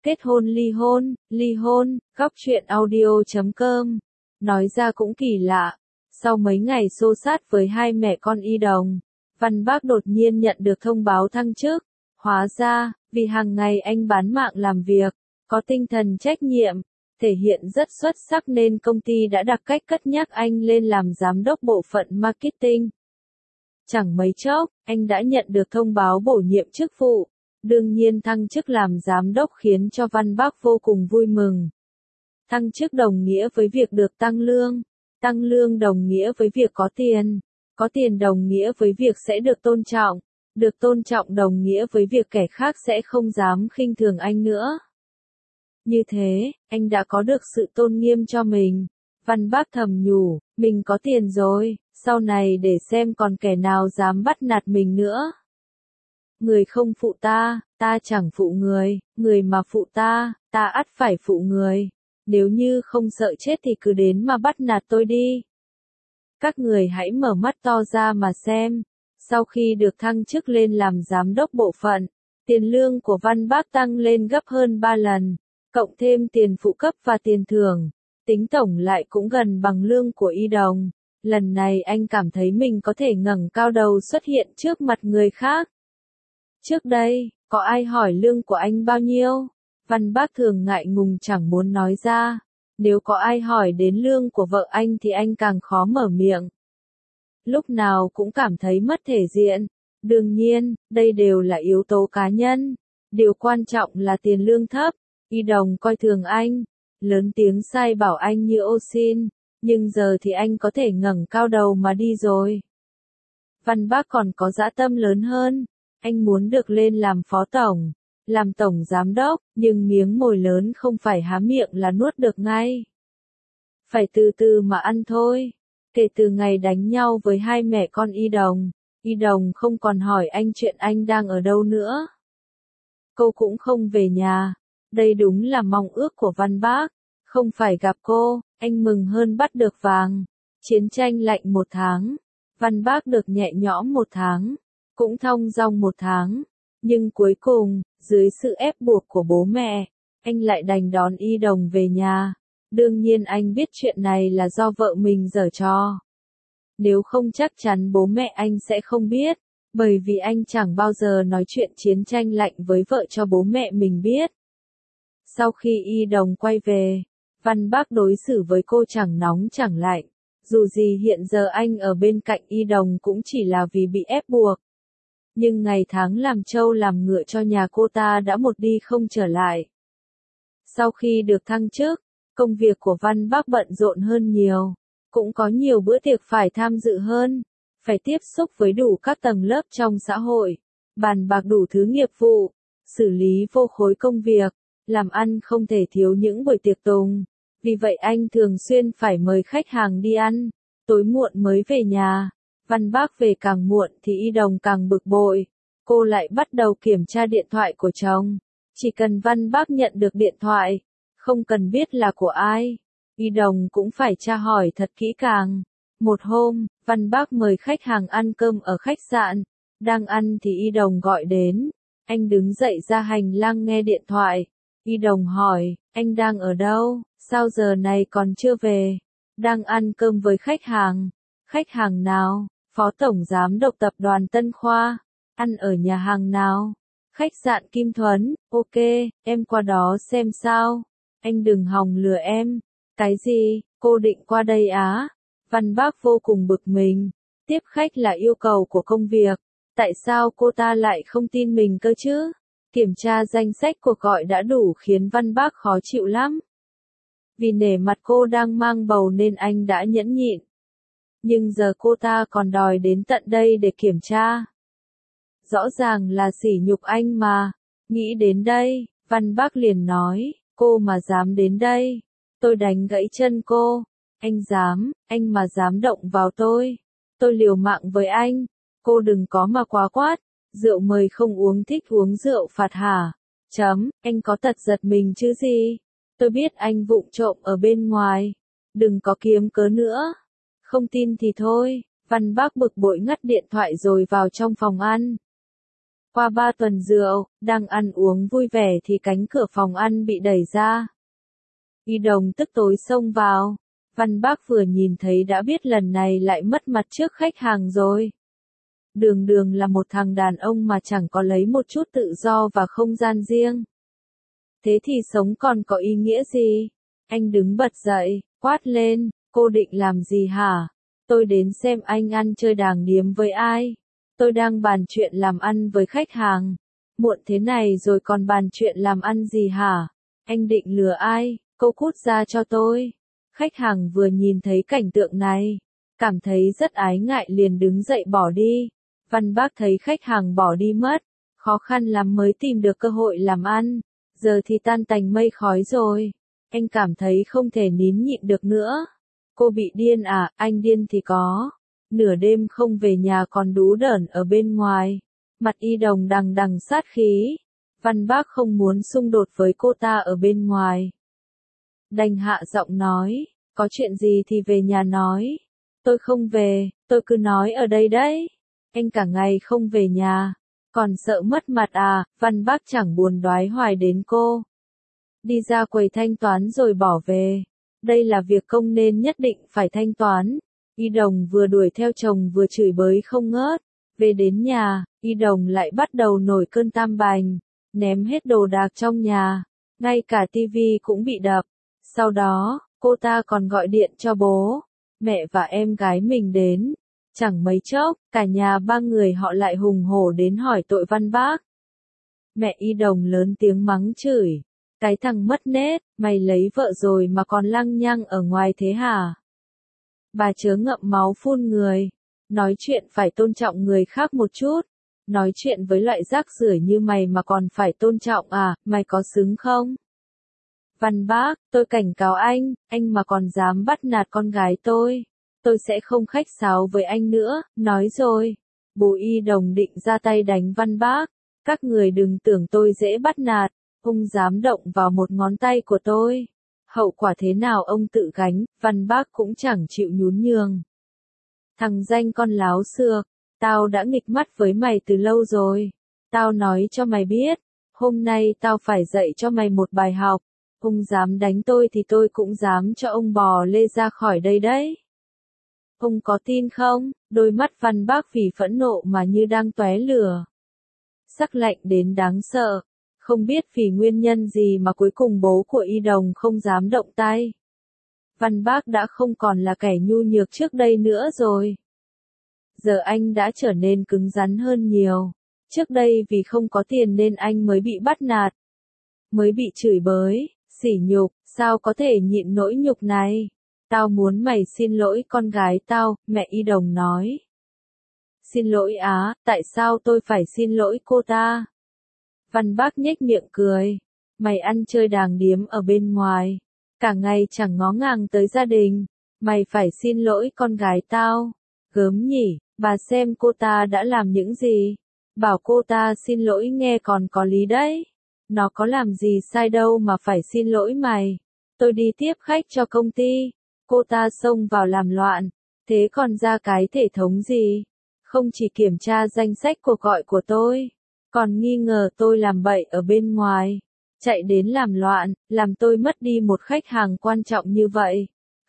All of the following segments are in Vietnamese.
Kết hôn, ly hôn, góc truyện audio.com. Nói ra cũng kỳ lạ, sau mấy ngày xô sát với hai mẹ con Y Đồng, Văn Bác đột nhiên nhận được thông báo thăng chức. Hóa ra, vì hàng ngày anh bán mạng làm việc, có tinh thần trách nhiệm, thể hiện rất xuất sắc nên công ty đã đặc cách cất nhắc anh lên làm giám đốc bộ phận marketing. Chẳng mấy chốc, anh đã nhận được thông báo bổ nhiệm chức vụ. Đương nhiên thăng chức làm giám đốc khiến cho Văn Bác vô cùng vui mừng. Thăng chức đồng nghĩa với việc được tăng lương đồng nghĩa với việc có tiền đồng nghĩa với việc sẽ được tôn trọng đồng nghĩa với việc kẻ khác sẽ không dám khinh thường anh nữa. Như thế, anh đã có được sự tôn nghiêm cho mình. Văn Bác thầm nhủ, mình có tiền rồi, sau này để xem còn kẻ nào dám bắt nạt mình nữa. Người không phụ ta, ta chẳng phụ người, người mà phụ ta, ta ắt phải phụ người. Nếu như không sợ chết thì cứ đến mà bắt nạt tôi đi. Các người hãy mở mắt to ra mà xem. Sau khi được thăng chức lên làm giám đốc bộ phận, tiền lương của Văn Bác tăng lên gấp hơn 3 lần, cộng thêm tiền phụ cấp và tiền thưởng, tính tổng lại cũng gần bằng lương của Y Đồng. Lần này anh cảm thấy mình có thể ngẩng cao đầu xuất hiện trước mặt người khác. Trước đây, có ai hỏi lương của anh bao nhiêu? Văn Bác thường ngại ngùng chẳng muốn nói ra. Nếu có ai hỏi đến lương của vợ anh thì anh càng khó mở miệng. Lúc nào cũng cảm thấy mất thể diện. Đương nhiên, đây đều là yếu tố cá nhân. Điều quan trọng là tiền lương thấp. Y Đồng coi thường anh, lớn tiếng sai bảo anh như ô xin, nhưng giờ thì anh có thể ngẩng cao đầu mà đi rồi. Văn Bác còn có dã tâm lớn hơn. Anh muốn được lên làm phó tổng, làm tổng giám đốc, nhưng miếng mồi lớn không phải há miệng là nuốt được ngay. Phải từ từ mà ăn thôi. Kể từ ngày đánh nhau với hai mẹ con Y Đồng không còn hỏi anh chuyện anh đang ở đâu nữa. Cô cũng không về nhà. Đây đúng là mong ước của Văn Bác. Không phải gặp cô, anh mừng hơn bắt được vàng. Chiến tranh lạnh 1 tháng. Văn Bác được nhẹ nhõm 1 tháng. Cũng thong dong 1 tháng. Nhưng cuối cùng, dưới sự ép buộc của bố mẹ, anh lại đành đón Y Đồng về nhà. Đương nhiên anh biết chuyện này là do vợ mình giở trò. Nếu không chắc chắn bố mẹ anh sẽ không biết, bởi vì anh chẳng bao giờ nói chuyện chiến tranh lạnh với vợ cho bố mẹ mình biết. Sau khi Y Đồng quay về, Văn Bác đối xử với cô chẳng nóng chẳng lạnh. Dù gì hiện giờ anh ở bên cạnh Y Đồng cũng chỉ là vì bị ép buộc. Nhưng ngày tháng làm trâu làm ngựa cho nhà cô ta đã một đi không trở lại. Sau khi được thăng chức, công việc của Văn Bác bận rộn hơn nhiều. Cũng có nhiều bữa tiệc phải tham dự hơn. Phải tiếp xúc với đủ các tầng lớp trong xã hội. Bàn bạc đủ thứ nghiệp vụ. Xử lý vô khối công việc. Làm ăn không thể thiếu những buổi tiệc tùng. Vì vậy anh thường xuyên phải mời khách hàng đi ăn. Tối muộn mới về nhà. Văn Bác về càng muộn thì Y Đồng càng bực bội. Cô lại bắt đầu kiểm tra điện thoại của chồng. Chỉ cần Văn Bác nhận được điện thoại, không cần biết là của ai, Y Đồng cũng phải tra hỏi thật kỹ càng. Một hôm, Văn Bác mời khách hàng ăn cơm ở khách sạn. Đang ăn thì Y Đồng gọi đến. Anh đứng dậy ra hành lang nghe điện thoại. Y Đồng hỏi, anh đang ở đâu, sao giờ này còn chưa về? Đang ăn cơm với khách hàng. Khách hàng nào? Phó tổng giám đốc tập đoàn Tân Khoa. Ăn ở nhà hàng nào? Khách sạn Kim Thuấn. Ok, em qua đó xem sao. Anh đừng hòng lừa em. Cái gì, cô định qua đây á? Văn Bác vô cùng bực mình. Tiếp khách là yêu cầu của công việc. Tại sao cô ta lại không tin mình cơ chứ? Kiểm tra danh sách cuộc gọi đã đủ khiến Văn Bác khó chịu lắm. Vì nể mặt cô đang mang bầu nên anh đã nhẫn nhịn. Nhưng giờ cô ta còn đòi đến tận đây để kiểm tra. Rõ ràng là sỉ nhục anh mà. Nghĩ đến đây, Văn Bác liền nói, cô mà dám đến đây, tôi đánh gãy chân cô. Anh mà dám động vào tôi liều mạng với anh. Cô đừng có mà quá quát, rượu mời không uống thích uống rượu phạt hả? Anh có tật giật mình chứ gì? Tôi biết anh vụng trộm ở bên ngoài. Đừng có kiếm cớ nữa. Không tin thì thôi. Văn Bác bực bội ngắt điện thoại rồi vào trong phòng ăn. Qua 3 tuần rượu, đang ăn uống vui vẻ thì cánh cửa phòng ăn bị đẩy ra. Y Đồng tức tối xông vào. Văn Bác vừa nhìn thấy đã biết lần này lại mất mặt trước khách hàng rồi. Đường đường là một thằng đàn ông mà chẳng có lấy một chút tự do và không gian riêng. Thế thì sống còn có ý nghĩa gì? Anh đứng bật dậy, quát lên, cô định làm gì hả? Tôi đến xem anh ăn chơi đàng điếm với ai. Tôi đang bàn chuyện làm ăn với khách hàng. Muộn thế này rồi còn bàn chuyện làm ăn gì hả? Anh định lừa ai? Cô cút ra cho tôi. Khách hàng vừa nhìn thấy cảnh tượng này, cảm thấy rất ái ngại liền đứng dậy bỏ đi. Văn Bác thấy khách hàng bỏ đi mất, khó khăn lắm mới tìm được cơ hội làm ăn, giờ thì tan tành mây khói rồi. Anh cảm thấy không thể nín nhịn được nữa. Cô bị điên à? Anh điên thì có. Nửa đêm không về nhà còn đú đởn ở bên ngoài. Mặt Y Đồng đằng đằng sát khí. Văn Bác không muốn xung đột với cô ta ở bên ngoài. Đành hạ giọng nói, có chuyện gì thì về nhà nói. Tôi không về, tôi cứ nói ở đây đấy. Anh cả ngày không về nhà, còn sợ mất mặt à? Văn Bác chẳng buồn đoái hoài đến cô. Đi ra quầy thanh toán rồi bỏ về. Đây là việc công nên nhất định phải thanh toán. Y Đồng vừa đuổi theo chồng vừa chửi bới không ngớt. Về đến nhà, Y Đồng lại bắt đầu nổi cơn tam bành, ném hết đồ đạc trong nhà, ngay cả tivi cũng bị đập. Sau đó, cô ta còn gọi điện cho bố, mẹ và em gái mình đến. Chẳng mấy chốc, cả nhà 3 người họ lại hùng hổ đến hỏi tội Văn Bác. Mẹ Y Đồng lớn tiếng mắng chửi. Cái thằng mất nết, mày lấy vợ rồi mà còn lăng nhăng ở ngoài thế hả? Bà chớ ngậm máu phun người. Nói chuyện phải tôn trọng người khác một chút. Nói chuyện với loại rác rưởi như mày mà còn phải tôn trọng à, mày có xứng không? Văn Bác, tôi cảnh cáo anh mà còn dám bắt nạt con gái tôi sẽ không khách sáo với anh nữa, nói rồi. Bố Y Đồng định ra tay đánh Văn Bác. Các người đừng tưởng tôi dễ bắt nạt, ông dám động vào một ngón tay của tôi. Hậu quả thế nào ông tự gánh, Văn Bác cũng chẳng chịu nhún nhường. Thằng danh con láo xược, tao đã nghịch mắt với mày từ lâu rồi. Tao nói cho mày biết, hôm nay tao phải dạy cho mày một bài học. Ông dám đánh tôi thì tôi cũng dám cho ông bò lê ra khỏi đây đấy. Ông có tin không? Đôi mắt Văn Bác vì phẫn nộ mà như đang tóe lửa. Sắc lạnh đến đáng sợ. Không biết vì nguyên nhân gì mà cuối cùng bố của Y Đồng không dám động tay. Văn Bác đã không còn là kẻ nhu nhược trước đây nữa rồi. Giờ anh đã trở nên cứng rắn hơn nhiều. Trước đây vì không có tiền nên anh mới bị bắt nạt. Mới bị chửi bới, sỉ nhục, sao có thể nhịn nỗi nhục này? Tao muốn mày xin lỗi con gái tao, mẹ Y Đồng nói. Xin lỗi á, tại sao tôi phải xin lỗi cô ta? Văn Bác nhếch miệng cười. Mày ăn chơi đàng điếm ở bên ngoài. Cả ngày chẳng ngó ngàng tới gia đình. Mày phải xin lỗi con gái tao. Gớm nhỉ, bà xem cô ta đã làm những gì. Bảo cô ta xin lỗi nghe còn có lý đấy. Nó có làm gì sai đâu mà phải xin lỗi mày. Tôi đi tiếp khách cho công ty. Cô ta xông vào làm loạn. Thế còn ra cái hệ thống gì? Không chỉ kiểm tra danh sách cuộc gọi của tôi, còn nghi ngờ tôi làm bậy ở bên ngoài. Chạy đến làm loạn, làm tôi mất đi một khách hàng quan trọng như vậy.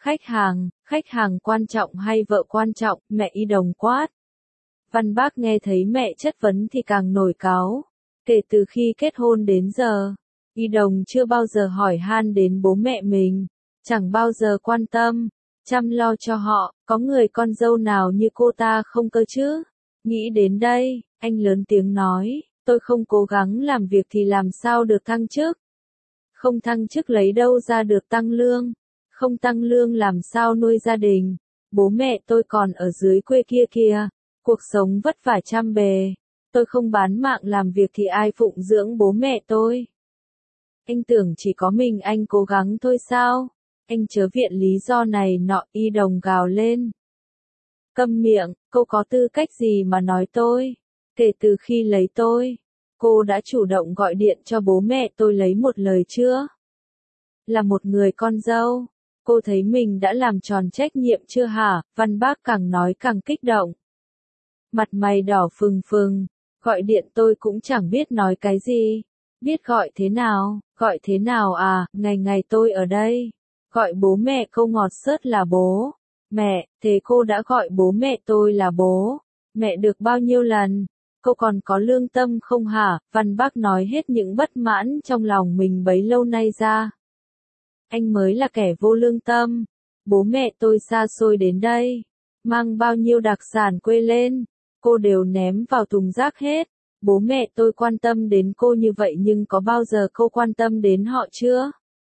Khách hàng quan trọng hay vợ quan trọng, mẹ Y Đồng quát. Văn Bác nghe thấy mẹ chất vấn thì càng nổi cáu. Kể từ khi kết hôn đến giờ, Y Đồng chưa bao giờ hỏi han đến bố mẹ mình. Chẳng bao giờ quan tâm, chăm lo cho họ, có người con dâu nào như cô ta không cơ chứ? Nghĩ đến đây, anh lớn tiếng nói, tôi không cố gắng làm việc thì làm sao được thăng chức? Không thăng chức lấy đâu ra được tăng lương? Không tăng lương làm sao nuôi gia đình? Bố mẹ tôi còn ở dưới quê kia kìa, cuộc sống vất vả trăm bề. Tôi không bán mạng làm việc thì ai phụng dưỡng bố mẹ tôi? Anh tưởng chỉ có mình anh cố gắng thôi sao? Anh chớ viện lý do này nọ, Y Đồng gào lên. Câm miệng, cô có tư cách gì mà nói tôi? Kể từ khi lấy tôi, cô đã chủ động gọi điện cho bố mẹ tôi lấy một lời chưa? Là một người con dâu, cô thấy mình đã làm tròn trách nhiệm chưa hả? Văn Bác càng nói càng kích động. Mặt mày đỏ phừng phừng, Gọi điện tôi cũng chẳng biết nói cái gì. Biết gọi thế nào à, ngày ngày tôi ở đây. Gọi bố mẹ câu ngọt xớt là bố. Mẹ, thế cô đã gọi bố mẹ tôi là bố. Mẹ được bao nhiêu lần? Cô còn có lương tâm không hả? Văn Bác nói hết những bất mãn trong lòng mình bấy lâu nay ra. Anh mới là kẻ vô lương tâm. Bố mẹ tôi xa xôi đến đây. Mang bao nhiêu đặc sản quê lên. Cô đều ném vào thùng rác hết. Bố mẹ tôi quan tâm đến cô như vậy nhưng có bao giờ cô quan tâm đến họ chưa?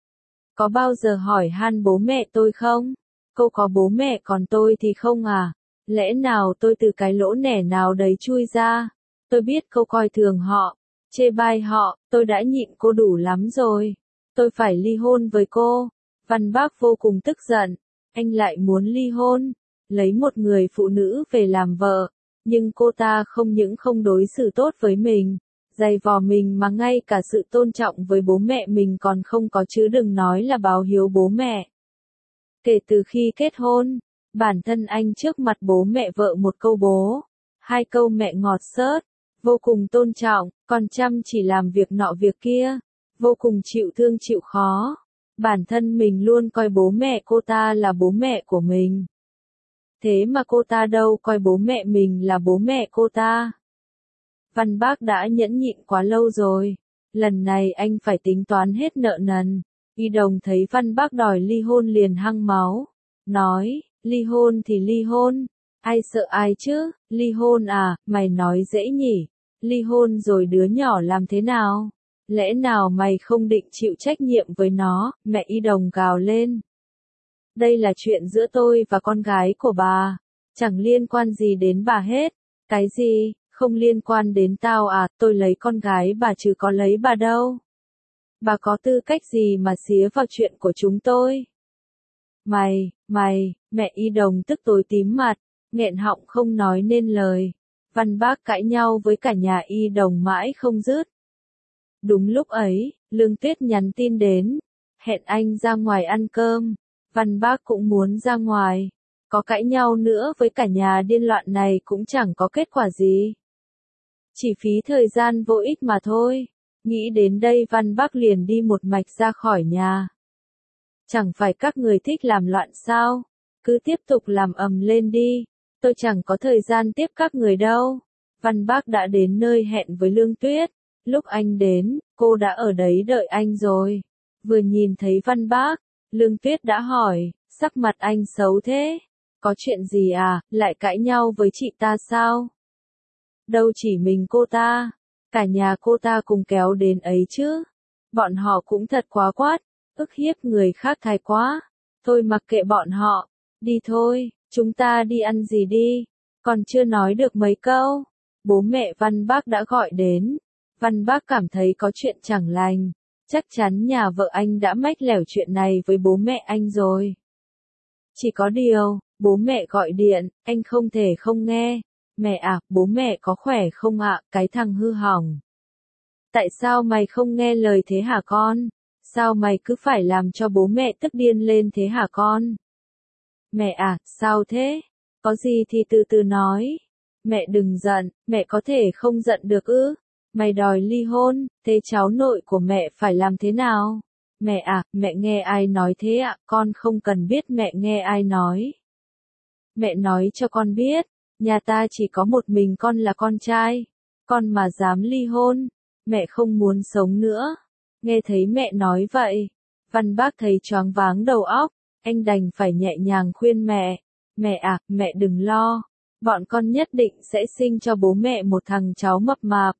Có bao giờ hỏi han bố mẹ tôi không? Cô có bố mẹ còn tôi thì không à? Lẽ nào tôi từ cái lỗ nẻ nào đấy chui ra? Tôi biết cô coi thường họ, chê bai họ, tôi đã nhịn cô đủ lắm rồi. Tôi phải ly hôn với cô. Văn Bác vô cùng tức giận. Anh lại muốn ly hôn, lấy một người phụ nữ về làm vợ. Nhưng cô ta không những không đối xử tốt với mình, dày vò mình mà ngay cả sự tôn trọng với bố mẹ mình còn không có chứ đừng nói là báo hiếu bố mẹ. Kể từ khi kết hôn, bản thân anh trước mặt bố mẹ vợ một câu bố, hai câu mẹ ngọt xớt, vô cùng tôn trọng, còn chăm chỉ làm việc nọ việc kia, vô cùng chịu thương chịu khó. Bản thân mình luôn coi bố mẹ cô ta là bố mẹ của mình. Thế mà cô ta đâu coi bố mẹ mình là bố mẹ cô ta. Văn Bác đã nhẫn nhịn quá lâu rồi. Lần này anh phải tính toán hết nợ nần. Y Đồng thấy Văn Bác đòi ly hôn liền hăng máu. Nói, ly hôn thì ly hôn. Ai sợ ai chứ, ly hôn à, mày nói dễ nhỉ. Ly hôn rồi đứa nhỏ làm thế nào? Lẽ nào mày không định chịu trách nhiệm với nó, mẹ Y Đồng gào lên. Đây là chuyện giữa tôi và con gái của bà. Chẳng liên quan gì đến bà hết. Cái gì, không liên quan đến tao à, tôi lấy con gái bà chứ có lấy bà đâu. Bà có tư cách gì mà xía vào chuyện của chúng tôi? Mày, mẹ Y Đồng tức tối tím mặt, nghẹn họng không nói nên lời. Văn Bác cãi nhau với cả nhà Y Đồng mãi không dứt. Đúng lúc ấy, Lương Tuyết nhắn tin đến, hẹn anh ra ngoài ăn cơm. Văn Bác cũng muốn ra ngoài. Có cãi nhau nữa với cả nhà điên loạn này cũng chẳng có kết quả gì. Chỉ phí thời gian vô ích mà thôi. Nghĩ đến đây Văn Bác liền đi một mạch ra khỏi nhà. Chẳng phải các người thích làm loạn sao? Cứ tiếp tục làm ầm lên đi. Tôi chẳng có thời gian tiếp các người đâu. Văn Bác đã đến nơi hẹn với Lương Tuyết. Lúc anh đến, cô đã ở đấy đợi anh rồi. Vừa nhìn thấy Văn Bác, Lương Tuyết đã hỏi, sắc mặt anh xấu thế? Có chuyện gì à, lại cãi nhau với chị ta sao? Đâu chỉ mình cô ta, cả nhà cô ta cùng kéo đến ấy chứ. Bọn họ cũng thật quá quát, ức hiếp người khác thái quá. Thôi mặc kệ bọn họ, đi thôi, chúng ta đi ăn gì đi. Còn chưa nói được mấy câu, bố mẹ Văn Bác đã gọi đến. Văn Bác cảm thấy có chuyện chẳng lành. Chắc chắn nhà vợ anh đã mách lẻo chuyện này với bố mẹ anh rồi. Chỉ có điều, bố mẹ gọi điện, anh không thể không nghe. Mẹ à, bố mẹ có khỏe không ạ, cái thằng hư hỏng. Tại sao mày không nghe lời thế hả con? Sao mày cứ phải làm cho bố mẹ tức điên lên thế hả con? Mẹ à, sao thế? Có gì thì từ từ nói. Mẹ đừng giận, mẹ có thể không giận được ư? Mày đòi ly hôn, thế cháu nội của mẹ phải làm thế nào? Mẹ à, mẹ nghe ai nói thế ạ? Con không cần biết mẹ nghe ai nói. Mẹ nói cho con biết, nhà ta chỉ có một mình con là con trai. Con mà dám ly hôn, mẹ không muốn sống nữa. Nghe thấy mẹ nói vậy, Văn Bác thấy choáng váng đầu óc, anh đành phải nhẹ nhàng khuyên mẹ. Mẹ à, mẹ đừng lo, bọn con nhất định sẽ sinh cho bố mẹ một thằng cháu mập mạp.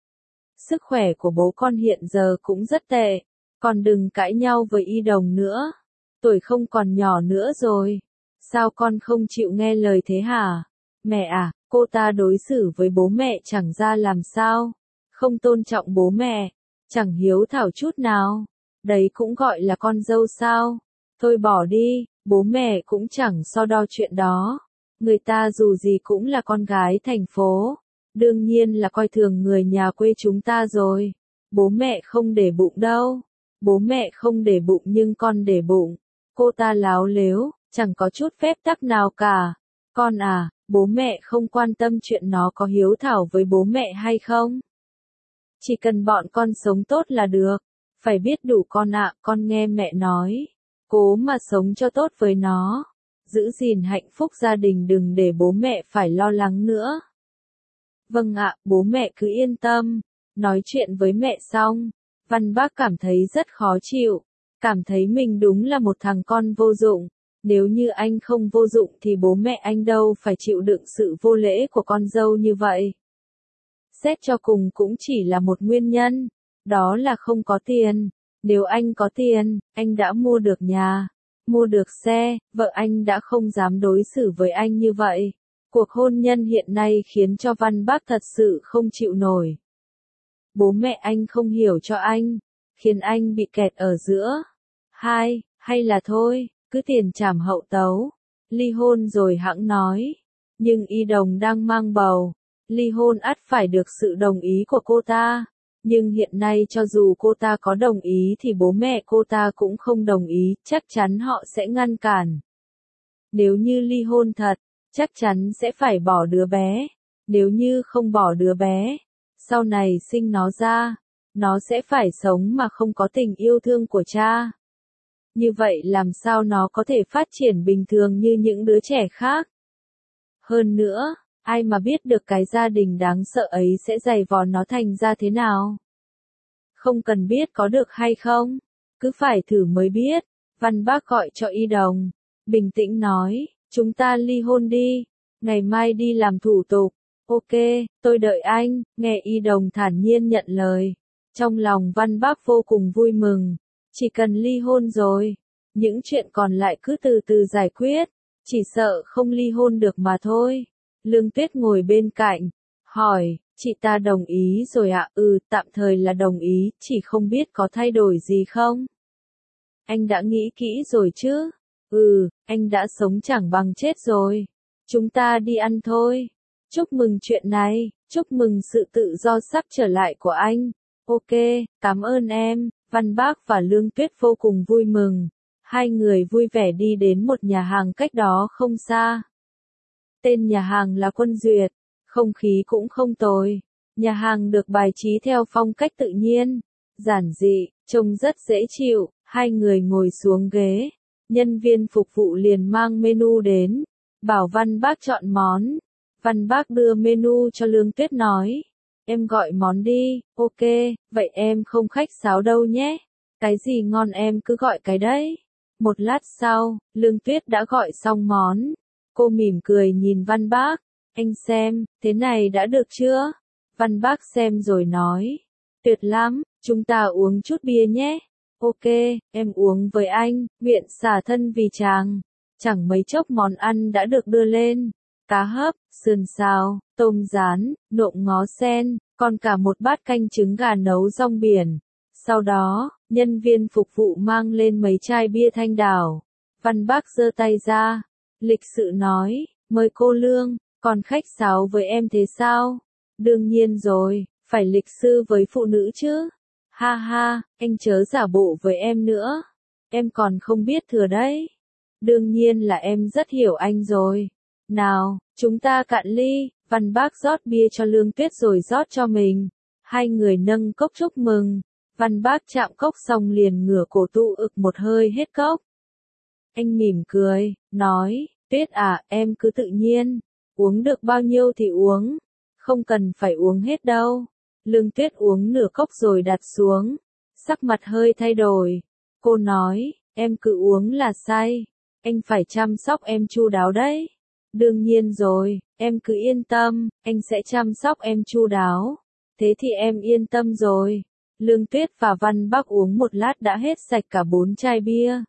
Sức khỏe của bố con hiện giờ cũng rất tệ, con đừng cãi nhau với Y Đồng nữa. Tuổi không còn nhỏ nữa rồi. Sao con không chịu nghe lời thế hả? Mẹ à, cô ta đối xử với bố mẹ chẳng ra làm sao. Không tôn trọng bố mẹ, chẳng hiếu thảo chút nào. Đấy cũng gọi là con dâu sao? Thôi bỏ đi, bố mẹ cũng chẳng so đo chuyện đó. Người ta dù gì cũng là con gái thành phố. Đương nhiên là coi thường người nhà quê chúng ta rồi. Bố mẹ không để bụng đâu. Bố mẹ không để bụng nhưng con để bụng. Cô ta láo lếu, chẳng có chút phép tắc nào cả. Con à, Bố mẹ không quan tâm chuyện nó có hiếu thảo với bố mẹ hay không. Chỉ cần bọn con sống tốt là được. Phải biết đủ con ạ, con nghe mẹ nói. Cố mà sống cho tốt với nó. Giữ gìn hạnh phúc gia đình, đừng để bố mẹ phải lo lắng nữa. Vâng ạ, bố mẹ cứ yên tâm. Nói chuyện với mẹ xong, Văn Bác cảm thấy rất khó chịu. Cảm thấy mình đúng là một thằng con vô dụng. Nếu như anh không vô dụng thì bố mẹ anh đâu phải chịu đựng sự vô lễ của con dâu như vậy. Xét cho cùng cũng chỉ là một nguyên nhân, đó là không có tiền. Nếu anh có tiền, anh đã mua được nhà, mua được xe, vợ anh đã không dám đối xử với anh như vậy. Cuộc hôn nhân hiện nay khiến cho Văn Bác thật sự không chịu nổi. Bố mẹ anh không hiểu cho anh, khiến anh bị kẹt ở giữa. Hay là thôi, cứ tiền trảm hậu tấu, ly hôn rồi hẵng nói. Nhưng Y Đồng đang mang bầu, ly hôn ắt phải được sự đồng ý của cô ta. Nhưng hiện nay cho dù cô ta có đồng ý thì bố mẹ cô ta cũng không đồng ý, chắc chắn họ sẽ ngăn cản. Nếu như ly hôn thật, chắc chắn sẽ phải bỏ đứa bé. Nếu như không bỏ đứa bé, sau này sinh nó ra, nó sẽ phải sống mà không có tình yêu thương của cha. Như vậy làm sao nó có thể phát triển bình thường như những đứa trẻ khác? Hơn nữa, ai mà biết được cái gia đình đáng sợ ấy sẽ dày vò nó thành ra thế nào? Không cần biết có được hay không, cứ phải thử mới biết. Văn Bác gọi cho Y Đồng, bình tĩnh nói, chúng ta ly hôn đi, ngày mai đi làm thủ tục. Ok, tôi đợi anh, nghe Y Đồng thản nhiên nhận lời. Trong lòng Văn Bác vô cùng vui mừng, chỉ cần ly hôn rồi, những chuyện còn lại cứ từ từ giải quyết, chỉ sợ không ly hôn được mà thôi. Lương Tuyết ngồi bên cạnh, hỏi, chị ta đồng ý rồi ạ? Tạm thời là đồng ý, chỉ không biết có thay đổi gì không? Anh đã nghĩ kỹ rồi chứ? Anh đã sống chẳng bằng chết rồi. Chúng ta đi ăn thôi. Chúc mừng chuyện này, chúc mừng sự tự do sắp trở lại của anh. Ok, cảm ơn em. Văn Bác và Lương Tuyết vô cùng vui mừng. Hai người vui vẻ đi đến một nhà hàng cách đó không xa. Tên nhà hàng là Quân Duyệt, không khí cũng không tồi. Nhà hàng được bài trí theo phong cách tự nhiên, giản dị, trông rất dễ chịu. Hai người ngồi xuống ghế, nhân viên phục vụ liền mang menu đến, bảo Văn Bác chọn món. Văn Bác đưa menu cho Lương Tuyết nói, em gọi món đi. Ok, vậy em không khách sáo đâu nhé. Cái gì ngon em cứ gọi cái đấy. Một lát sau, Lương Tuyết đã gọi xong món. Cô mỉm cười nhìn Văn Bác, anh xem, thế này đã được chưa? Văn Bác xem rồi nói, tuyệt lắm, chúng ta uống chút bia nhé. Ok, em uống với anh, nguyện xả thân vì chàng. Chẳng mấy chốc món ăn đã được đưa lên. Cá hấp, sườn xào, tôm rán, nộm ngó sen, còn cả một bát canh trứng gà nấu rong biển. Sau đó, nhân viên phục vụ mang lên mấy chai bia Thanh Đảo. Văn Bác giơ tay ra, lịch sự nói, mời cô Lương, còn khách sáo với em thế sao? Đương nhiên rồi, phải lịch sự với phụ nữ chứ. Ha ha, anh chớ giả bộ với em nữa. Em còn không biết thừa đấy. Đương nhiên là em rất hiểu anh rồi. Nào, chúng ta cạn ly. Văn Bác rót bia cho Lương Tuyết rồi rót cho mình. Hai người nâng cốc chúc mừng. Văn Bác chạm cốc xong liền ngửa cổ tụ ực một hơi hết cốc. Anh mỉm cười, nói, Tuyết à, em cứ tự nhiên. Uống được bao nhiêu thì uống. Không cần phải uống hết đâu. Lương Tuyết uống nửa cốc rồi đặt xuống. Sắc mặt hơi thay đổi. Cô nói, em cứ uống là say. Anh phải chăm sóc em chu đáo đấy. Đương nhiên rồi, em cứ yên tâm, anh sẽ chăm sóc em chu đáo. Thế thì em yên tâm rồi. Lương Tuyết và Văn Bác uống một lát đã hết sạch cả 4 chai bia.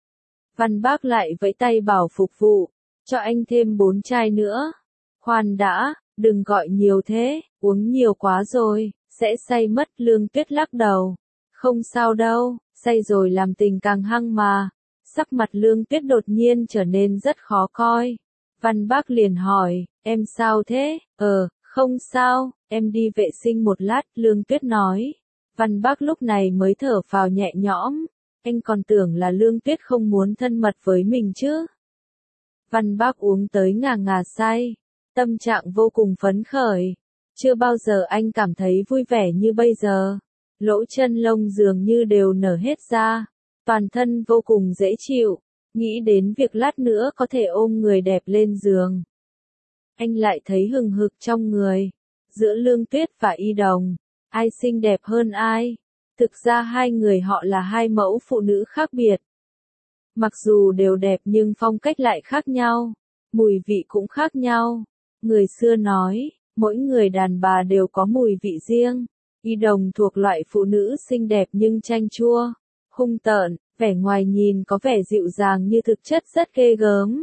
Văn Bác lại vẫy tay bảo phục vụ, cho anh thêm 4 chai nữa. Khoan đã, đừng gọi nhiều thế, uống nhiều quá rồi, sẽ say mất. Lương Tuyết lắc đầu. Không sao đâu, say rồi làm tình càng hăng mà. Sắc mặt Lương Tuyết đột nhiên trở nên rất khó coi. Văn Bác liền hỏi, em sao thế? Không sao, em đi vệ sinh một lát, Lương Tuyết nói. Văn Bác lúc này mới thở phào nhẹ nhõm. Anh còn tưởng là Lương Tuyết không muốn thân mật với mình chứ. Văn Bác uống tới ngà ngà say. tâm trạng vô cùng phấn khởi. Chưa bao giờ anh cảm thấy vui vẻ như bây giờ. Lỗ chân lông dường như đều nở hết ra, toàn thân vô cùng dễ chịu, nghĩ đến việc lát nữa có thể ôm người đẹp lên giường. Anh lại thấy hừng hực trong người. Giữa Lương Tuyết và Y Đồng, ai xinh đẹp hơn ai? Thực ra hai người họ là hai mẫu phụ nữ khác biệt. Mặc dù đều đẹp nhưng phong cách lại khác nhau, mùi vị cũng khác nhau. Người xưa nói, mỗi người đàn bà đều có mùi vị riêng. Y Đồng thuộc loại phụ nữ xinh đẹp nhưng chanh chua, hung tợn, vẻ ngoài nhìn có vẻ dịu dàng như thực chất rất ghê gớm.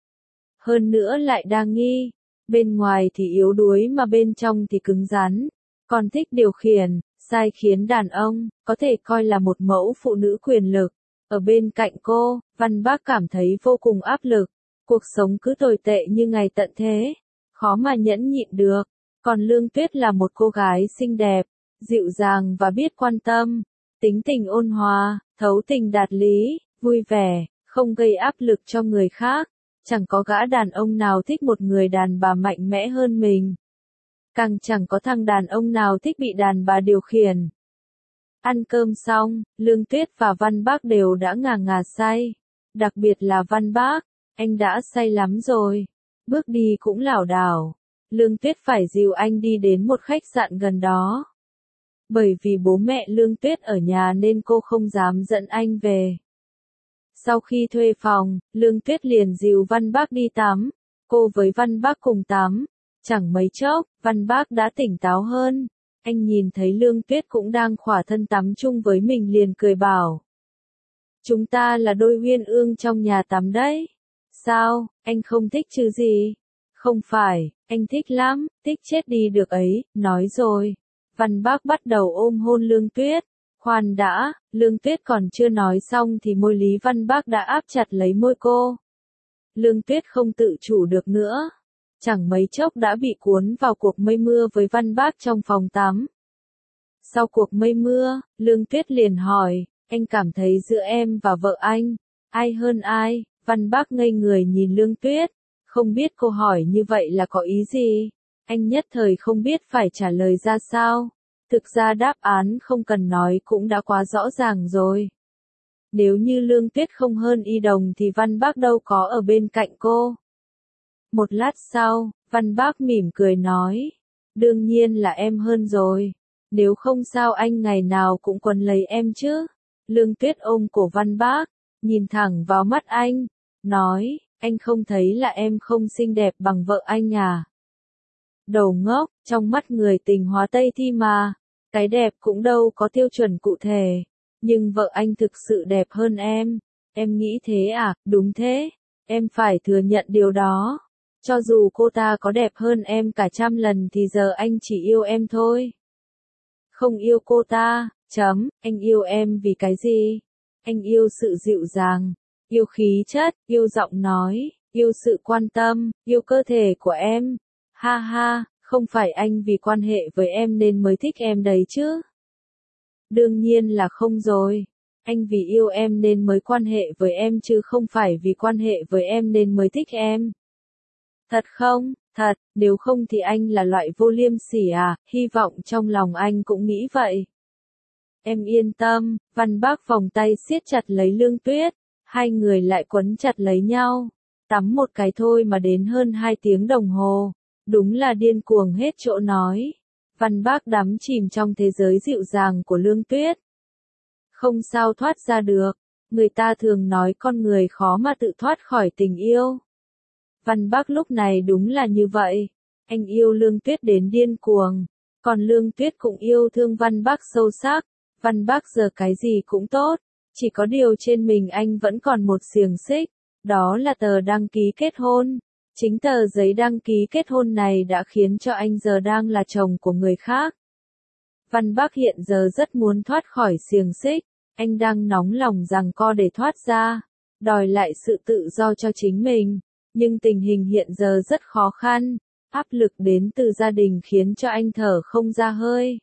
Hơn nữa lại đa nghi, bên ngoài thì yếu đuối mà bên trong thì cứng rắn, còn thích điều khiển, sai khiến đàn ông, có thể coi là một mẫu phụ nữ quyền lực. Ở bên cạnh cô, Văn Bác cảm thấy vô cùng áp lực, cuộc sống cứ tồi tệ như ngày tận thế, khó mà nhẫn nhịn được. Còn Lương Tuyết là một cô gái xinh đẹp, dịu dàng và biết quan tâm, tính tình ôn hòa, thấu tình đạt lý, vui vẻ, không gây áp lực cho người khác. Chẳng có gã đàn ông nào thích một người đàn bà mạnh mẽ hơn mình. Càng chẳng có thằng đàn ông nào thích bị đàn bà điều khiển. Ăn cơm xong, Lương Tuyết và Văn Bác đều đã ngà ngà say. Đặc biệt là Văn Bác, anh đã say lắm rồi. Bước đi cũng lảo đảo. Lương Tuyết phải dìu anh đi đến một khách sạn gần đó. Bởi vì bố mẹ Lương Tuyết ở nhà nên cô không dám dẫn anh về. Sau khi thuê phòng, Lương Tuyết liền dìu Văn Bác đi tắm. Cô với Văn Bác cùng tắm. Chẳng mấy chốc, Văn Bác đã tỉnh táo hơn. Anh nhìn thấy Lương Tuyết cũng đang khỏa thân tắm chung với mình liền cười bảo. Chúng ta là đôi uyên ương trong nhà tắm đấy. Sao, anh không thích chứ gì? Không phải, anh thích lắm, thích chết đi được ấy, nói rồi. Văn Bác bắt đầu ôm hôn Lương Tuyết. Khoan đã, Lương Tuyết còn chưa nói xong thì môi Lý Văn Bác đã áp chặt lấy môi cô. Lương Tuyết không tự chủ được nữa. Chẳng mấy chốc đã bị cuốn vào cuộc mây mưa với Văn Bác trong phòng tắm. Sau cuộc mây mưa, Lương Tuyết liền hỏi, anh cảm thấy giữa em và vợ anh, ai hơn ai? Văn Bác ngây người nhìn Lương Tuyết, không biết cô hỏi như vậy là có ý gì. Anh nhất thời không biết phải trả lời ra sao. Thực ra đáp án không cần nói cũng đã quá rõ ràng rồi. Nếu như Lương Tuyết không hơn Y Đồng thì Văn Bác đâu có ở bên cạnh cô. Một lát sau, Văn Bác mỉm cười nói, đương nhiên là em hơn rồi. Nếu không sao anh ngày nào cũng quấn lấy em chứ. Lương Tuyết ôm cổ Văn Bác, nhìn thẳng vào mắt anh, nói, anh không thấy là em không xinh đẹp bằng vợ anh à? Đầu ngốc, trong mắt người tình hóa Tây thi mà, cái đẹp cũng đâu có tiêu chuẩn cụ thể, nhưng vợ anh thực sự đẹp hơn em nghĩ thế à? Đúng thế, em phải thừa nhận điều đó. Cho dù cô ta có đẹp hơn em cả 100 lần thì giờ anh chỉ yêu em thôi. Không yêu cô ta, anh yêu em vì cái gì? Anh yêu sự dịu dàng, yêu khí chất, yêu giọng nói, yêu sự quan tâm, yêu cơ thể của em. Ha ha, không phải anh vì quan hệ với em nên mới thích em đấy chứ? Đương nhiên là không rồi. Anh vì yêu em nên mới quan hệ với em chứ không phải vì quan hệ với em nên mới thích em. Thật không? Thật, nếu không thì anh là loại vô liêm sỉ à? Hy vọng trong lòng anh cũng nghĩ vậy. Em yên tâm, Văn Bác vòng tay siết chặt lấy Lương Tuyết, hai người lại quấn chặt lấy nhau. Tắm một cái thôi mà đến hơn 2 tiếng đồng hồ, đúng là điên cuồng hết chỗ nói. Văn Bác đắm chìm trong thế giới dịu dàng của Lương Tuyết. Không sao thoát ra được, người ta thường nói con người khó mà tự thoát khỏi tình yêu. Văn Bác lúc này đúng là như vậy, anh yêu Lương Tuyết đến điên cuồng, còn Lương Tuyết cũng yêu thương Văn Bác sâu sắc. Văn Bác giờ cái gì cũng tốt, chỉ có điều trên mình anh vẫn còn một xiềng xích, đó là tờ đăng ký kết hôn. Chính tờ giấy đăng ký kết hôn này đã khiến cho anh giờ đang là chồng của người khác. Văn Bác hiện giờ rất muốn thoát khỏi xiềng xích, anh đang nóng lòng giằng co để thoát ra, đòi lại sự tự do cho chính mình, nhưng tình hình hiện giờ rất khó khăn, áp lực đến từ gia đình khiến cho anh thở không ra hơi.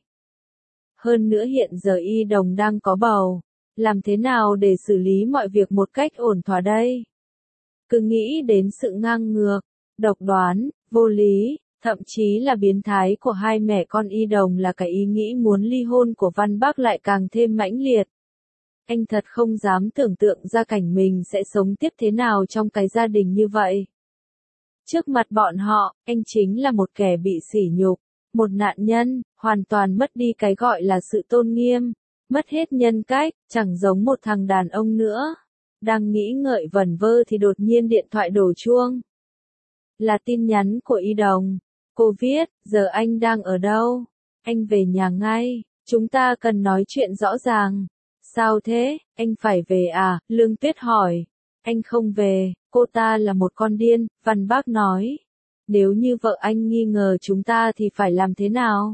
Hơn nữa hiện giờ Y Đồng đang có bầu, làm thế nào để xử lý mọi việc một cách ổn thỏa đây? Cứ nghĩ đến sự ngang ngược, độc đoán, vô lý, thậm chí là biến thái của hai mẹ con Y Đồng là cái ý nghĩ muốn ly hôn của Văn Bác lại càng thêm mãnh liệt. Anh thật không dám tưởng tượng ra cảnh mình sẽ sống tiếp thế nào trong cái gia đình như vậy. Trước mặt bọn họ, anh chính là một kẻ bị sỉ nhục, một nạn nhân, hoàn toàn mất đi cái gọi là sự tôn nghiêm, mất hết nhân cách, chẳng giống một thằng đàn ông nữa. Đang nghĩ ngợi vẩn vơ thì đột nhiên điện thoại đổ chuông. Là tin nhắn của Y Đồng. Cô viết, giờ anh đang ở đâu? Anh về nhà ngay, chúng ta cần nói chuyện rõ ràng. Sao thế, anh phải về à? Lương Tuyết hỏi. Anh không về, cô ta là một con điên, Văn Bác nói. Nếu như vợ anh nghi ngờ chúng ta thì phải làm thế nào?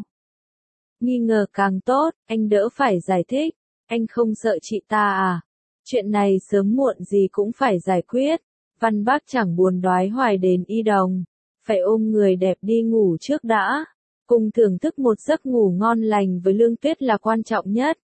Nghi ngờ càng tốt, anh đỡ phải giải thích. Anh không sợ chị ta à? Chuyện này sớm muộn gì cũng phải giải quyết. Văn Bác chẳng buồn đoái hoài đến Y Đồng. Phải ôm người đẹp đi ngủ trước đã. Cùng thưởng thức một giấc ngủ ngon lành với Lương Tuyết là quan trọng nhất.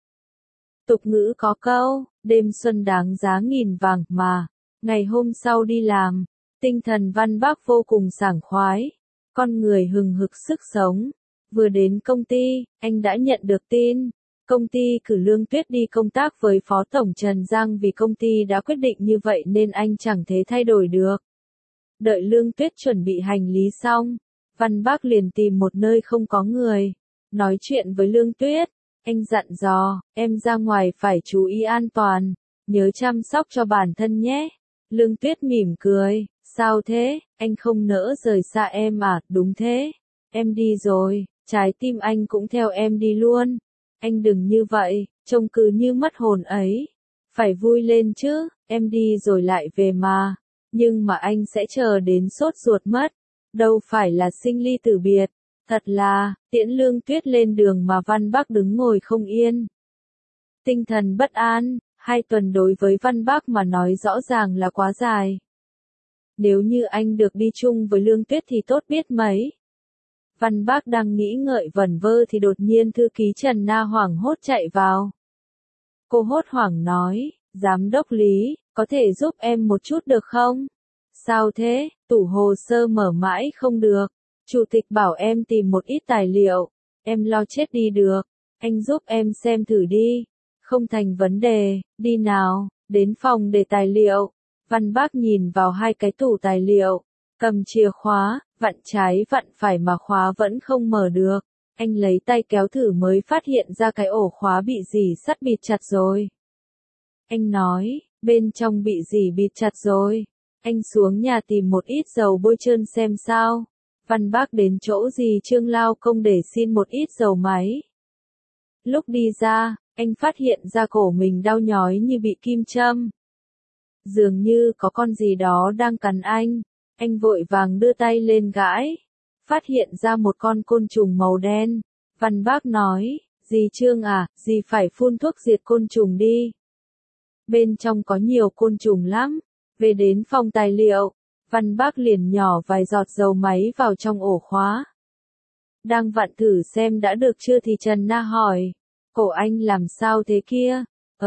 Tục ngữ có câu, đêm xuân đáng giá nghìn vàng mà. Ngày hôm sau đi làm, tinh thần Văn Bác vô cùng sảng khoái. Con người hừng hực sức sống. Vừa đến công ty, anh đã nhận được tin. Công ty cử Lương Tuyết đi công tác với Phó Tổng Trần Giang vì công ty đã quyết định như vậy nên anh chẳng thể thay đổi được. Đợi Lương Tuyết chuẩn bị hành lý xong, Văn Bác liền tìm một nơi không có người. Nói chuyện với Lương Tuyết, anh dặn dò, em ra ngoài phải chú ý an toàn, nhớ chăm sóc cho bản thân nhé. Lương Tuyết mỉm cười, sao thế, anh không nỡ rời xa em à? Đúng thế, em đi rồi, trái tim anh cũng theo em đi luôn. Anh đừng như vậy, trông cứ như mất hồn ấy. Phải vui lên chứ, em đi rồi lại về mà. Nhưng mà anh sẽ chờ đến sốt ruột mất. Đâu phải là sinh ly tử biệt. Thật là, tiễn Lương Tuyết lên đường mà Văn Bác đứng ngồi không yên. Tinh thần bất an, 2 tuần đối với Văn Bác mà nói rõ ràng là quá dài. Nếu như anh được đi chung với Lương Tuyết thì tốt biết mấy. Văn Bác đang nghĩ ngợi vẩn vơ thì đột nhiên thư ký Trần Na hoảng hốt chạy vào. Cô hốt hoảng nói, Giám đốc Lý, có thể giúp em một chút được không? Sao thế, tủ hồ sơ mở mãi không được. Chủ tịch bảo em tìm một ít tài liệu. Em lo chết đi được. Anh giúp em xem thử đi. Không thành vấn đề, đi nào, đến phòng để tài liệu. Văn Bác nhìn vào 2 cái tủ tài liệu. Cầm chìa khóa, vặn trái vặn phải mà khóa vẫn không mở được. Anh lấy tay kéo thử mới phát hiện ra cái ổ khóa bị dỉ sắt bịt chặt rồi. Anh nói, bên trong bị dỉ bịt chặt rồi. Anh xuống nhà tìm một ít dầu bôi trơn xem sao. Văn Bác đến chỗ dì Trương lao công để xin một ít dầu máy. Lúc đi ra, anh phát hiện ra cổ mình đau nhói như bị kim châm. Dường như có con gì đó đang cắn anh. Anh vội vàng đưa tay lên gãi. Phát hiện ra một con côn trùng màu đen. Văn Bác nói, dì Trương à, dì phải phun thuốc diệt côn trùng đi. Bên trong có nhiều côn trùng lắm. Về đến phòng tài liệu, Văn Bác liền nhỏ vài giọt dầu máy vào trong ổ khóa. Đang vặn thử xem đã được chưa thì Trần Na hỏi, cổ anh làm sao thế kia?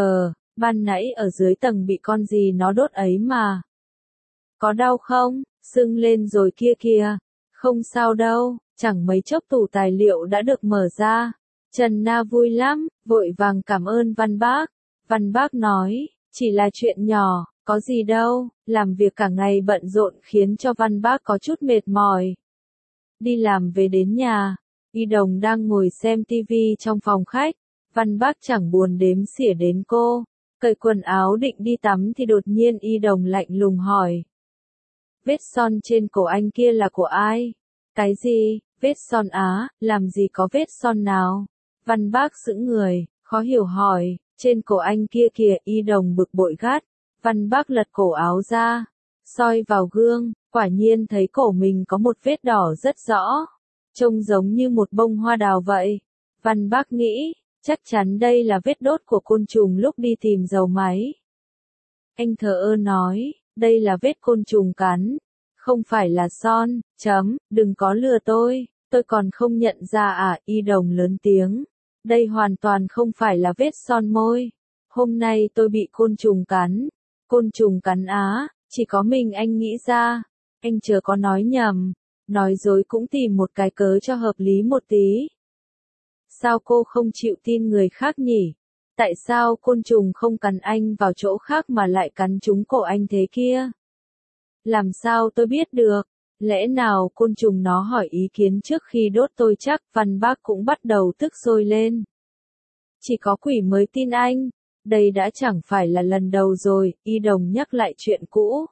Ban nãy ở dưới tầng bị con gì nó đốt ấy mà. Có đau không? Sưng lên rồi kia kìa. Không sao đâu, chẳng mấy chốc tủ tài liệu đã được mở ra. Trần Na vui lắm, vội vàng cảm ơn Văn Bác. Văn Bác nói, chỉ là chuyện nhỏ, có gì đâu, làm việc cả ngày bận rộn khiến cho Văn Bác có chút mệt mỏi. Đi làm về đến nhà, Y Đồng đang ngồi xem tivi trong phòng khách. Văn Bác chẳng buồn đếm xỉa đến cô. Cởi quần áo định đi tắm thì đột nhiên Y Đồng lạnh lùng hỏi. Vết son trên cổ anh kia là của ai? Cái gì? Vết son á? Làm gì có vết son nào? Văn Bác sững người, khó hiểu hỏi. Trên cổ anh kia kìa, Y Đồng bực bội gắt. Văn Bác lật cổ áo ra, soi vào gương, quả nhiên thấy cổ mình có một vết đỏ rất rõ. Trông giống như một bông hoa đào vậy. Văn Bác nghĩ, chắc chắn đây là vết đốt của côn trùng lúc đi tìm dầu máy. Anh thờ ơ nói, đây là vết côn trùng cắn, không phải là son, đừng có lừa tôi còn không nhận ra à? Y Đồng lớn tiếng, đây hoàn toàn không phải là vết son môi. Hôm nay tôi bị côn trùng cắn á, chỉ có mình anh nghĩ ra, anh chớ có nói nhầm. Nói dối cũng tìm một cái cớ cho hợp lý một tí. Sao cô không chịu tin người khác nhỉ? Tại sao côn trùng không cắn anh vào chỗ khác mà lại cắn trúng cổ anh thế kia? Làm sao tôi biết được? Lẽ nào côn trùng nó hỏi ý kiến trước khi đốt tôi chắc? Văn Bác cũng bắt đầu tức sôi lên. Chỉ có quỷ mới tin anh. Đây đã chẳng phải là lần đầu rồi, Y Đồng nhắc lại chuyện cũ.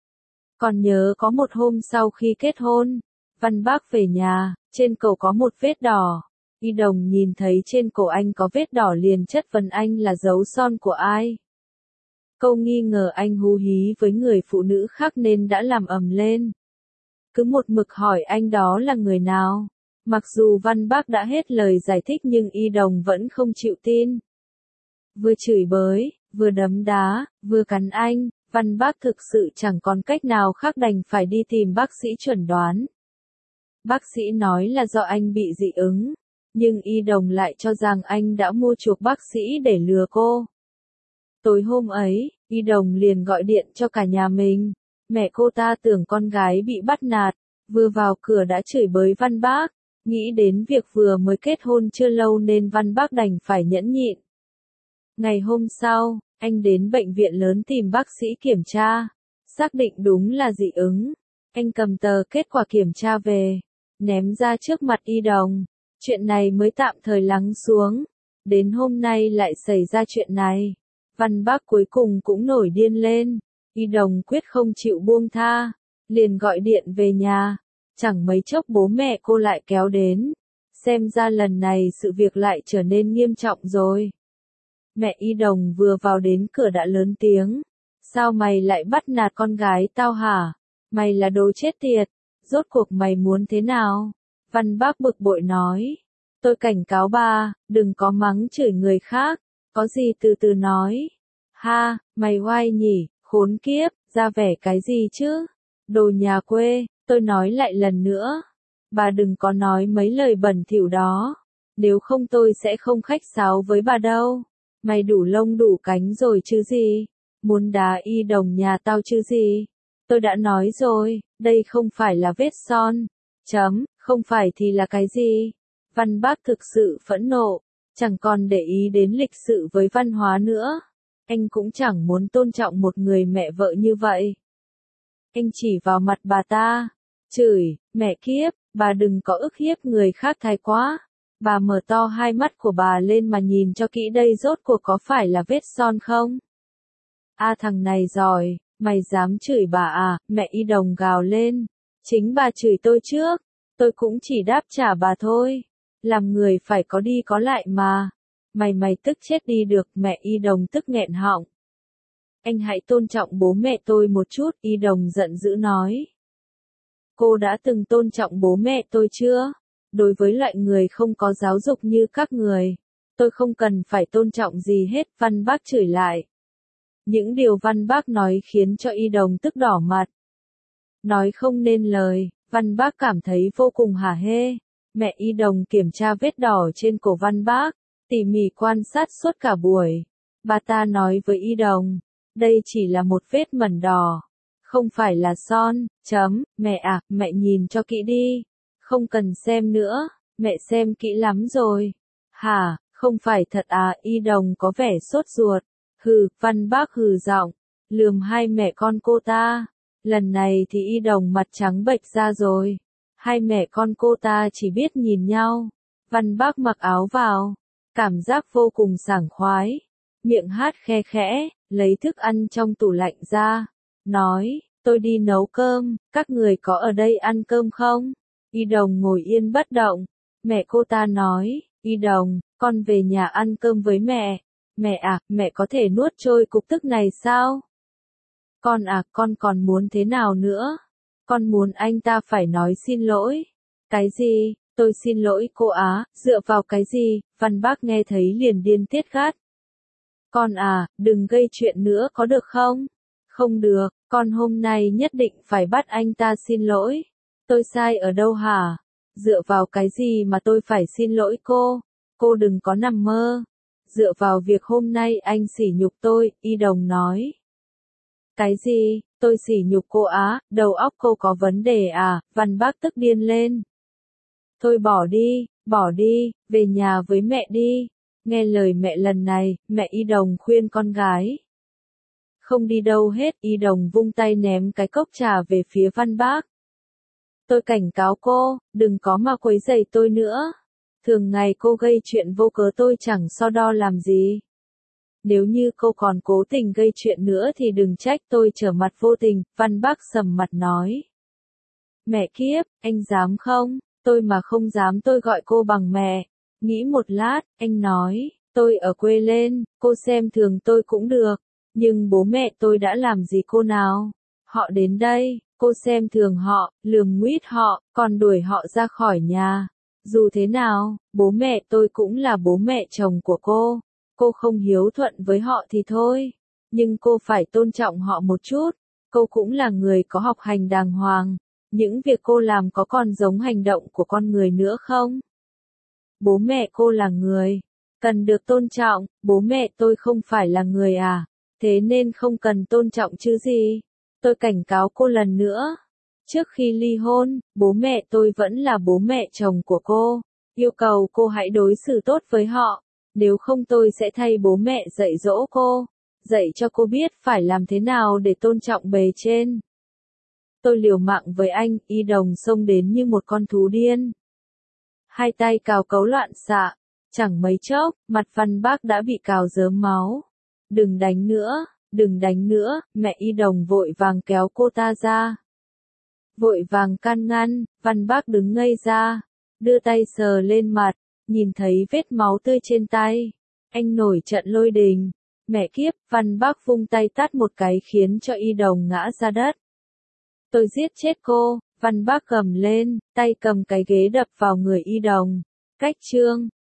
Còn nhớ có một hôm sau khi kết hôn, Văn Bác về nhà, trên cổ có một vết đỏ. Y Đồng nhìn thấy trên cổ anh có vết đỏ liền chất vấn anh là dấu son của ai. Câu nghi ngờ anh hú hí với người phụ nữ khác nên đã làm ầm lên. Cứ một mực hỏi anh đó là người nào. Mặc dù Văn Bác đã hết lời giải thích nhưng Y Đồng vẫn không chịu tin. Vừa chửi bới, vừa đấm đá, vừa cắn anh, Văn Bác thực sự chẳng còn cách nào khác đành phải đi tìm bác sĩ chuẩn đoán. Bác sĩ nói là do anh bị dị ứng, nhưng Y Đồng lại cho rằng anh đã mua chuộc bác sĩ để lừa cô. Tối hôm ấy, Y Đồng liền gọi điện cho cả nhà mình. Mẹ cô ta tưởng con gái bị bắt nạt, vừa vào cửa đã chửi bới Văn Bác. Nghĩ đến việc vừa mới kết hôn chưa lâu nên Văn Bác đành phải nhẫn nhịn. Ngày hôm sau, anh đến bệnh viện lớn tìm bác sĩ kiểm tra, xác định đúng là dị ứng. Anh cầm tờ kết quả kiểm tra về, ném ra trước mặt Y Đồng. Chuyện này mới tạm thời lắng xuống. Đến hôm nay lại xảy ra chuyện này. Văn Bác cuối cùng cũng nổi điên lên. Y Đồng quyết không chịu buông tha, liền gọi điện về nhà. Chẳng mấy chốc bố mẹ cô lại kéo đến. Xem ra lần này sự việc lại trở nên nghiêm trọng rồi. Mẹ Y Đồng vừa vào đến cửa đã lớn tiếng. Sao mày lại bắt nạt con gái tao hả? Mày là đồ chết tiệt. Rốt cuộc mày muốn thế nào? Văn Bác bực bội nói. Tôi cảnh cáo bà, đừng có mắng chửi người khác. Có gì từ từ nói. Ha, mày oai nhỉ, khốn kiếp, ra vẻ cái gì chứ? Đồ nhà quê, tôi nói lại lần nữa. Bà đừng có nói mấy lời bẩn thỉu đó. Nếu không tôi sẽ không khách sáo với bà đâu. Mày đủ lông đủ cánh rồi chứ gì? Muốn đá Y Đồng nhà tao chứ gì? Tôi đã nói rồi, đây không phải là vết son. Không phải thì là cái gì? Văn Bác thực sự phẫn nộ, chẳng còn để ý đến lịch sự với văn hóa nữa. Anh cũng chẳng muốn tôn trọng một người mẹ vợ như vậy. Anh chỉ vào mặt bà ta, chửi, mẹ kiếp, bà đừng có ức hiếp người khác thái quá. Bà mở to hai mắt của bà lên mà nhìn cho kỹ đây rốt cuộc có phải là vết son không? Thằng này giỏi, mày dám chửi bà à? Mẹ Y Đồng gào lên. Chính bà chửi tôi trước, tôi cũng chỉ đáp trả bà thôi. Làm người phải có đi có lại mà. Mày tức chết đi được. Mẹ Y Đồng tức nghẹn họng. Anh hãy tôn trọng bố mẹ tôi một chút. Y Đồng giận dữ nói. Cô đã từng tôn trọng bố mẹ tôi chưa? Đối với loại người không có giáo dục như các người, tôi không cần phải tôn trọng gì hết. Văn Bác chửi lại. Những điều Văn Bác nói khiến cho Y Đồng tức đỏ mặt. Nói không nên lời, Văn Bác cảm thấy vô cùng hả hê. Mẹ Y Đồng kiểm tra vết đỏ trên cổ Văn Bác, tỉ mỉ quan sát suốt cả buổi. Bà ta nói với Y Đồng, đây chỉ là một vết mẩn đỏ, không phải là son. Mẹ à, mẹ nhìn cho kỹ đi. Không cần xem nữa, mẹ xem kỹ lắm rồi. Hả, không phải thật à? Y Đồng có vẻ sốt ruột. Hừ, Văn Bác hừ giọng, lườm hai mẹ con cô ta. Lần này thì Y Đồng mặt trắng bệch ra rồi. Hai mẹ con cô ta chỉ biết nhìn nhau. Văn Bác mặc áo vào, cảm giác vô cùng sảng khoái. Miệng hát khe khẽ, lấy thức ăn trong tủ lạnh ra. Nói, tôi đi nấu cơm, các người có ở đây ăn cơm không? Y Đồng ngồi yên bất động. Mẹ cô ta nói, Y Đồng, con về nhà ăn cơm với mẹ. Mẹ à, mẹ có thể nuốt trôi cục tức này sao? Con à, con còn muốn thế nào nữa? Con muốn anh ta phải nói xin lỗi. Cái gì? Tôi xin lỗi cô á, dựa vào cái gì? Văn Bác nghe thấy liền điên tiết gắt. Con à, đừng gây chuyện nữa có được không? Không được, con hôm nay nhất định phải bắt anh ta xin lỗi. Tôi sai ở đâu hả? Dựa vào cái gì mà tôi phải xin lỗi cô? Cô đừng có nằm mơ. Dựa vào việc hôm nay anh sỉ nhục tôi, Y Đồng nói. Cái gì? Tôi sỉ nhục cô á, đầu óc cô có vấn đề à, Văn Bác tức điên lên. Thôi bỏ đi, về nhà với mẹ đi. Nghe lời mẹ lần này, mẹ Y Đồng khuyên con gái. Không đi đâu hết, Y Đồng vung tay ném cái cốc trà về phía Văn Bác. Tôi cảnh cáo cô, đừng có mà quấy rầy tôi nữa. Thường ngày cô gây chuyện vô cớ tôi chẳng so đo làm gì. Nếu như cô còn cố tình gây chuyện nữa thì đừng trách tôi trở mặt vô tình, Văn Bác sầm mặt nói. Mẹ kiếp, anh dám không? Tôi mà không dám tôi gọi cô bằng mẹ. Nghĩ một lát, anh nói, tôi ở quê lên, cô xem thường tôi cũng được. Nhưng bố mẹ tôi đã làm gì cô nào? Họ đến đây, cô xem thường họ, lườm nguýt họ, còn đuổi họ ra khỏi nhà. Dù thế nào, bố mẹ tôi cũng là bố mẹ chồng của cô. Cô không hiếu thuận với họ thì thôi. Nhưng cô phải tôn trọng họ một chút. Cô cũng là người có học hành đàng hoàng. Những việc cô làm có còn giống hành động của con người nữa không? Bố mẹ cô là người, cần được tôn trọng, bố mẹ tôi không phải là người à, thế nên không cần tôn trọng chứ gì. Tôi cảnh cáo cô lần nữa. Trước khi ly hôn, bố mẹ tôi vẫn là bố mẹ chồng của cô. Yêu cầu cô hãy đối xử tốt với họ. Nếu không tôi sẽ thay bố mẹ dạy dỗ cô. Dạy cho cô biết phải làm thế nào để tôn trọng bề trên. Tôi liều mạng với anh, Y Đồng xông đến như một con thú điên. Hai tay cào cấu loạn xạ. Chẳng mấy chốc, mặt Văn Bác đã bị cào rớm máu. Đừng đánh nữa, mẹ Y Đồng vội vàng kéo cô ta ra. Vội vàng can ngăn, Văn Bác đứng ngây ra. Đưa tay sờ lên mặt, nhìn thấy vết máu tươi trên tay. Anh nổi trận lôi đình. Mẹ kiếp, Văn Bác vung tay tát một cái khiến cho Y Đồng ngã ra đất. Tôi giết chết cô, Văn Bác gầm lên, tay cầm cái ghế đập vào người Y Đồng. Cách chương